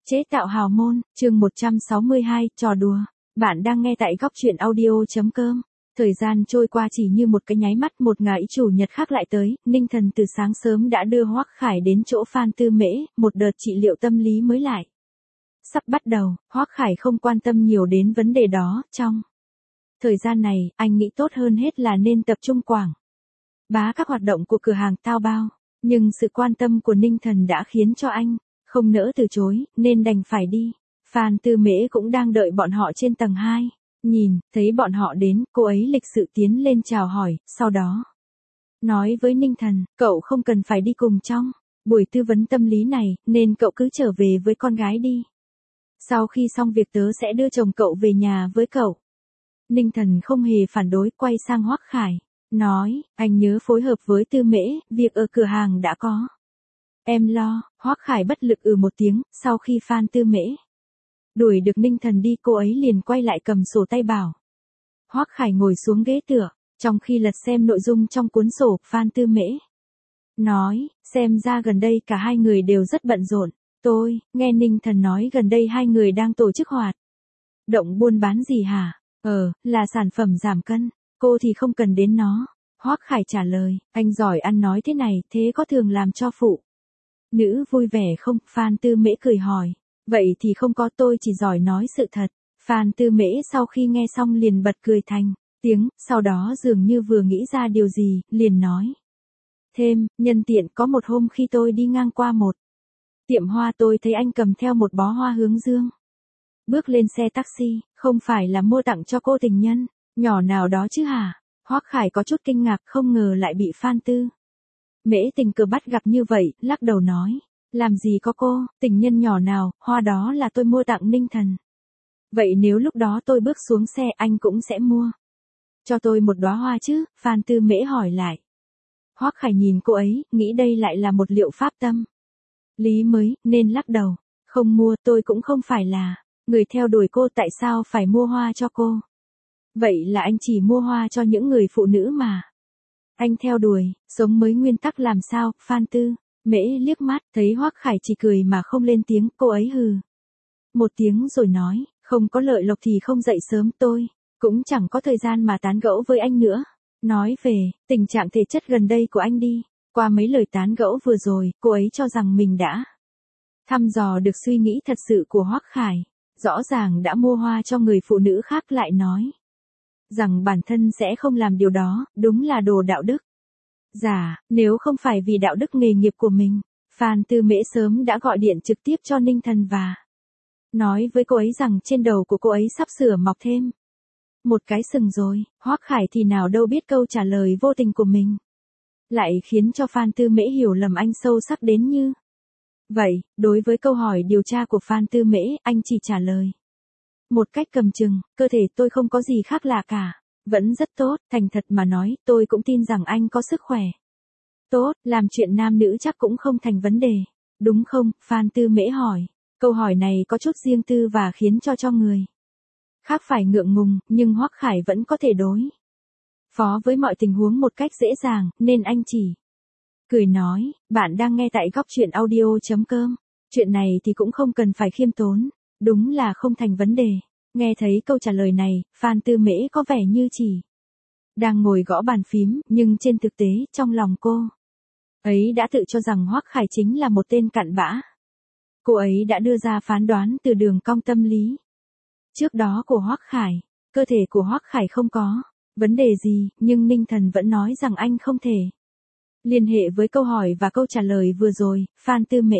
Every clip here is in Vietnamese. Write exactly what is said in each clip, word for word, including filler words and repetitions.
Chế tạo hào môn, chương một trăm sáu mươi hai, trò đùa. Bạn đang nghe tại góc truyện audio.com. Thời gian trôi qua chỉ như một cái nháy mắt, một ngày chủ nhật khác lại tới, Ninh Thần từ sáng sớm đã đưa Hoắc Khải đến chỗ Phan Tư Mễ, một đợt trị liệu tâm lý mới lại. Sắp bắt đầu, Hoắc Khải không quan tâm nhiều đến vấn đề đó, trong thời gian này, anh nghĩ tốt hơn hết là nên tập trung quảng bá các hoạt động của cửa hàng Tao Bao, nhưng sự quan tâm của Ninh Thần đã khiến cho anh không nỡ từ chối, nên đành phải đi. Phan Tư Mễ cũng đang đợi bọn họ trên tầng hai. Nhìn, thấy bọn họ đến, cô ấy lịch sự tiến lên chào hỏi, sau đó nói với Ninh Thần, cậu không cần phải đi cùng trong buổi tư vấn tâm lý này, nên cậu cứ trở về với con gái đi. Sau khi xong việc tớ sẽ đưa chồng cậu về nhà với cậu. Ninh Thần không hề phản đối, quay sang Hoắc Khải, nói, anh nhớ phối hợp với Tư Mễ, việc ở cửa hàng đã có. Em lo. Hoắc Khải bất lực ừ một tiếng, sau khi Phan Tư Mễ đuổi được Ninh Thần đi, cô ấy liền quay lại cầm sổ tay bảo Hoắc Khải ngồi xuống ghế tựa, trong khi lật xem nội dung trong cuốn sổ. Phan Tư Mễ nói, xem ra gần đây cả hai người đều rất bận rộn. Tôi nghe Ninh Thần nói gần đây hai người đang tổ chức hoạt động buôn bán gì hả? Ờ, là sản phẩm giảm cân. Cô thì không cần đến nó. Hoắc Khải trả lời, anh giỏi ăn nói thế này, thế có thường làm cho phụ nữ vui vẻ không? Phan Tư Mễ cười hỏi, vậy thì không có, tôi chỉ giỏi nói sự thật. Phan Tư Mễ sau khi nghe xong liền bật cười thành tiếng, sau đó dường như vừa nghĩ ra điều gì, liền nói thêm, nhân tiện có một hôm khi tôi đi ngang qua một tiệm hoa, tôi thấy anh cầm theo một bó hoa hướng dương. Bước lên xe taxi, không phải là mua tặng cho cô tình nhân nhỏ nào đó chứ hả? Hoắc Khải có chút kinh ngạc, không ngờ lại bị Phan Tư Mễ tình cờ bắt gặp như vậy, lắc đầu nói, làm gì có cô, tình nhân nhỏ nào, hoa đó là tôi mua tặng Ninh Thần. Vậy nếu lúc đó tôi bước xuống xe, anh cũng sẽ mua cho tôi một đóa hoa chứ? Phan Tư Mễ hỏi lại. Hoắc Khải nhìn cô ấy, nghĩ đây lại là một liệu pháp tâm lý mới, nên lắc đầu, không mua, tôi cũng không phải là người theo đuổi cô, tại sao phải mua hoa cho cô? Vậy là anh chỉ mua hoa cho những người phụ nữ mà anh theo đuổi, sống mới nguyên tắc làm sao? Phan Tư Mễ liếc mắt, thấy Hoắc Khải chỉ cười mà không lên tiếng, cô ấy hừ một tiếng rồi nói, không có lợi lộc thì không dậy sớm, tôi cũng chẳng có thời gian mà tán gẫu với anh nữa. Nói về tình trạng thể chất gần đây của anh đi. Qua mấy lời tán gẫu vừa rồi, cô ấy cho rằng mình đã thăm dò được suy nghĩ thật sự của Hoắc Khải. Rõ ràng đã mua hoa cho người phụ nữ khác, lại nói rằng bản thân sẽ không làm điều đó, đúng là đồ đạo đức giả. Nếu không phải vì đạo đức nghề nghiệp của mình, Phan Tư Mễ sớm đã gọi điện trực tiếp cho Ninh Thần và nói với cô ấy rằng trên đầu của cô ấy sắp sửa mọc thêm một cái sừng rồi. Hoắc Khải thì nào đâu biết câu trả lời vô tình của mình lại khiến cho Phan Tư Mễ hiểu lầm anh sâu sắc đến như vậy. Đối với câu hỏi điều tra của Phan Tư Mễ, anh chỉ trả lời một cách cầm chừng, cơ thể tôi không có gì khác lạ cả, vẫn rất tốt. Thành thật mà nói, tôi cũng tin rằng anh có sức khỏe tốt, làm chuyện nam nữ chắc cũng không thành vấn đề, đúng không? Phan Tư Mễ hỏi. Câu hỏi này có chút riêng tư và khiến cho cho người khác phải ngượng ngùng, nhưng Hoắc Khải vẫn có thể đối phó với mọi tình huống một cách dễ dàng, nên anh chỉ cười nói, bạn đang nghe tại góc truyện audio.com. Chuyện này thì cũng không cần phải khiêm tốn, đúng là không thành vấn đề. Nghe thấy câu trả lời này, Phan Tư Mễ có vẻ như chỉ đang ngồi gõ bàn phím, nhưng trên thực tế, trong lòng cô ấy đã tự cho rằng Hoắc Khải chính là một tên cặn bã. Cô ấy đã đưa ra phán đoán từ đường cong tâm lý trước đó của Hoắc Khải. Cơ thể của Hoắc Khải không có vấn đề gì, nhưng Ninh Thần vẫn nói rằng anh không thể liên hệ với câu hỏi và câu trả lời vừa rồi. Phan Tư Mễ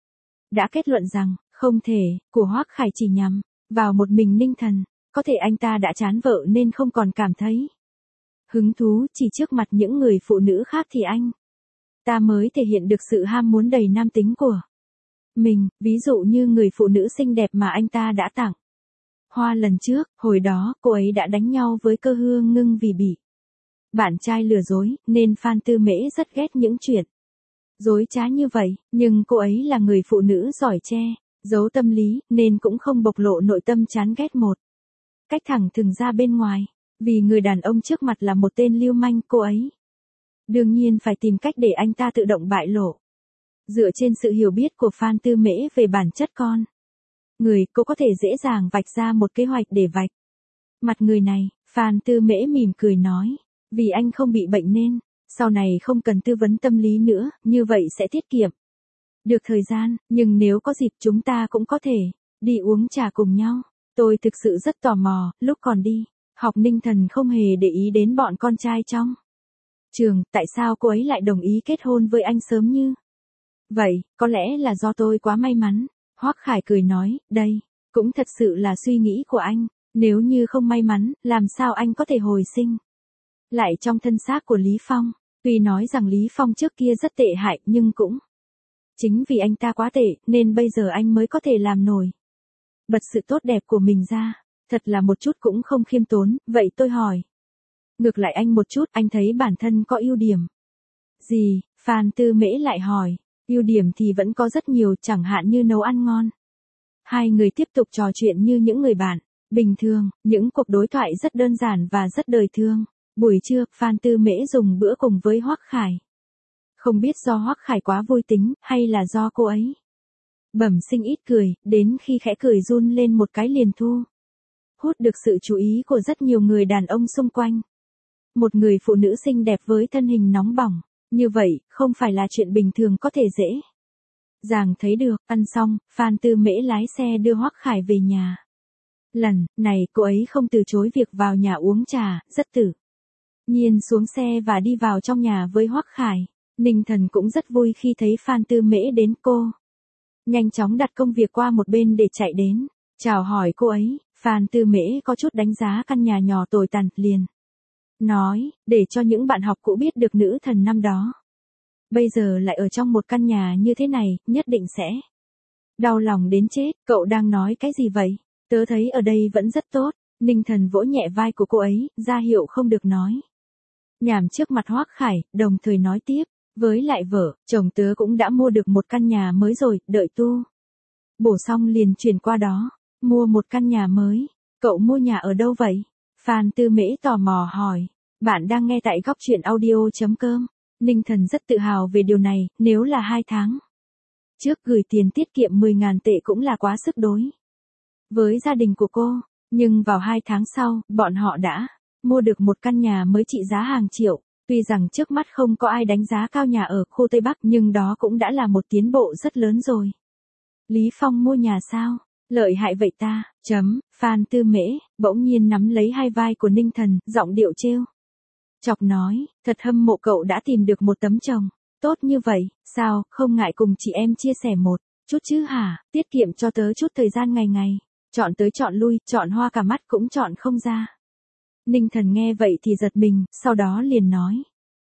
đã kết luận rằng không thể của Hoắc Khải chỉ nhằm vào một mình Ninh Thần. Có thể anh ta đã chán vợ nên không còn cảm thấy hứng thú chỉ trước mặt những người phụ nữ khác, thì anh ta mới thể hiện được sự ham muốn đầy nam tính của mình. Ví dụ như người phụ nữ xinh đẹp mà anh ta đã tặng hoa lần trước. Hồi đó cô ấy đã đánh nhau với Cơ Hương Ngưng vì bị bạn trai lừa dối, nên Phan Tư Mễ rất ghét những chuyện dối trá như vậy. Nhưng cô ấy là người phụ nữ giỏi che giấu tâm lý, nên cũng không bộc lộ nội tâm chán ghét một cách thẳng thừng ra bên ngoài. Vì người đàn ông trước mặt là một tên lưu manh, cô ấy đương nhiên phải tìm cách để anh ta tự động bại lộ. Dựa trên sự hiểu biết của Phan Tư Mễ về bản chất con người, cô có thể dễ dàng vạch ra một kế hoạch để vạch mặt người này. Phan Tư Mễ mỉm cười nói, vì anh không bị bệnh nên, sau này không cần tư vấn tâm lý nữa, như vậy sẽ tiết kiệm được thời gian, nhưng nếu có dịp chúng ta cũng có thể đi uống trà cùng nhau. Tôi thực sự rất tò mò, lúc còn đi học Ninh Thần không hề để ý đến bọn con trai trong trường, tại sao cô ấy lại đồng ý kết hôn với anh sớm như vậy, có lẽ là do tôi quá may mắn. Hoắc Khải cười nói, đây cũng thật sự là suy nghĩ của anh, nếu như không may mắn, làm sao anh có thể hồi sinh lại trong thân xác của Lý Phong. Tuy nói rằng Lý Phong trước kia rất tệ hại, nhưng cũng chính vì anh ta quá tệ, nên bây giờ anh mới có thể làm nổi bật sự tốt đẹp của mình ra. Thật là một chút cũng không khiêm tốn. Vậy tôi hỏi ngược lại anh một chút, anh thấy bản thân có ưu điểm gì? Phan Tư Mễ lại hỏi. Ưu điểm thì vẫn có rất nhiều, chẳng hạn như nấu ăn ngon. Hai người tiếp tục trò chuyện như những người bạn bình thường, những cuộc đối thoại rất đơn giản và rất đời thường. Buổi trưa, Phan Tư Mễ dùng bữa cùng với Hoắc Khải. Không biết do Hoắc Khải quá vui tính, hay là do cô ấy bẩm sinh ít cười, đến khi khẽ cười run lên một cái liền thu hút được sự chú ý của rất nhiều người đàn ông xung quanh. Một người phụ nữ xinh đẹp với thân hình nóng bỏng như vậy, không phải là chuyện bình thường có thể dễ dàng thấy được. Ăn xong, Phan Tư Mễ lái xe đưa Hoắc Khải về nhà. Lần này cô ấy không từ chối việc vào nhà uống trà, rất tự nhiên xuống xe và đi vào trong nhà với Hoắc Khải. Ninh Thần cũng rất vui khi thấy Phan Tư Mễ đến, cô nhanh chóng đặt công việc qua một bên để chạy đến chào hỏi cô ấy. Phan Tư Mễ có chút đánh giá căn nhà nhỏ tồi tàn, liền nói, để cho những bạn học cũ biết được nữ thần năm đó bây giờ lại ở trong một căn nhà như thế này, nhất định sẽ đau lòng đến chết. Cậu đang nói cái gì vậy? Tớ thấy ở đây vẫn rất tốt. Ninh Thần vỗ nhẹ vai của cô ấy, ra hiệu không được nói nhảm trước mặt Hoắc Khải, đồng thời nói tiếp, với lại vợ, chồng tớ cũng đã mua được một căn nhà mới rồi, đợi tu bổ xong liền chuyển qua đó. Mua một căn nhà mới? Cậu mua nhà ở đâu vậy? Phan Tư Mễ tò mò hỏi. Bạn đang nghe tại góc truyện audio.com. Ninh Thần rất tự hào về điều này, nếu là hai tháng trước gửi tiền tiết kiệm mười ngàn tệ cũng là quá sức đối với gia đình của cô. Nhưng vào hai tháng sau, bọn họ đã mua được một căn nhà mới trị giá hàng triệu. Tuy rằng trước mắt không có ai đánh giá cao nhà ở khu Tây Bắc, nhưng đó cũng đã là một tiến bộ rất lớn rồi. Lý Phong mua nhà sao? Lợi hại vậy ta, chấm. Phan Tư Mễ bỗng nhiên nắm lấy hai vai của Ninh Thần, giọng điệu trêu chọc nói, thật hâm mộ cậu đã tìm được một tấm chồng tốt như vậy, sao, không ngại cùng chị em chia sẻ một chút chứ hả? Tiết kiệm cho tớ chút thời gian ngày ngày, chọn tới chọn lui, chọn hoa cả mắt cũng chọn không ra. Ninh Thần nghe vậy thì giật mình, sau đó liền nói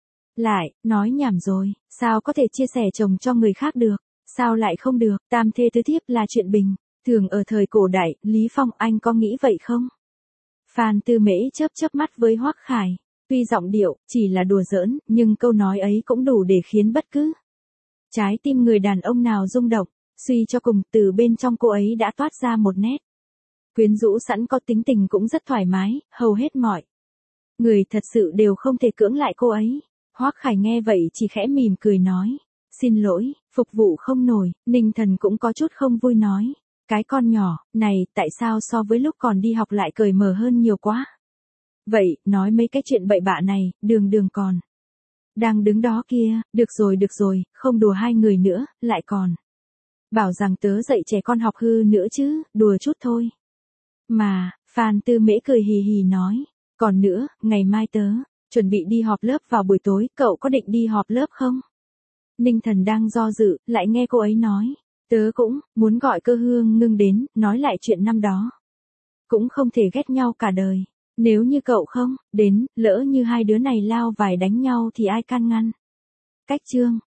lại, nói nhảm rồi, sao có thể chia sẻ chồng cho người khác được? Sao lại không được? Tam thê tứ thiếp là chuyện bình thường ở thời cổ đại. Lý Phong, anh có nghĩ vậy không? Phan Tư Mễ chớp chớp mắt với Hoắc Khải. Tuy giọng điệu chỉ là đùa giỡn, nhưng câu nói ấy cũng đủ để khiến bất cứ trái tim người đàn ông nào rung động. Suy cho cùng, từ bên trong cô ấy đã toát ra một nét quyến rũ sẵn có, tính tình cũng rất thoải mái, hầu hết mọi người thật sự đều không thể cưỡng lại cô ấy. Hoắc Khải nghe vậy chỉ khẽ mỉm cười nói, xin lỗi, phục vụ không nổi. Ninh Thần cũng có chút không vui nói, cái con nhỏ này tại sao so với lúc còn đi học lại cởi mở hơn nhiều quá vậy, nói mấy cái chuyện bậy bạ này. Đường Đường còn đang đứng đó kia. Được rồi được rồi, không đùa hai người nữa, lại còn bảo rằng tớ dạy trẻ con học hư nữa chứ, đùa chút thôi mà. Phan Tư Mễ cười hì hì nói, còn nữa, ngày mai tớ chuẩn bị đi họp lớp vào buổi tối, cậu có định đi họp lớp không? Ninh Thần đang do dự, lại nghe cô ấy nói, tớ cũng muốn gọi Cơ Hương Ngưng đến, nói lại chuyện năm đó. Cũng không thể ghét nhau cả đời. Nếu như cậu không đến, lỡ như hai đứa này lao vài đánh nhau thì ai can ngăn? Cách chương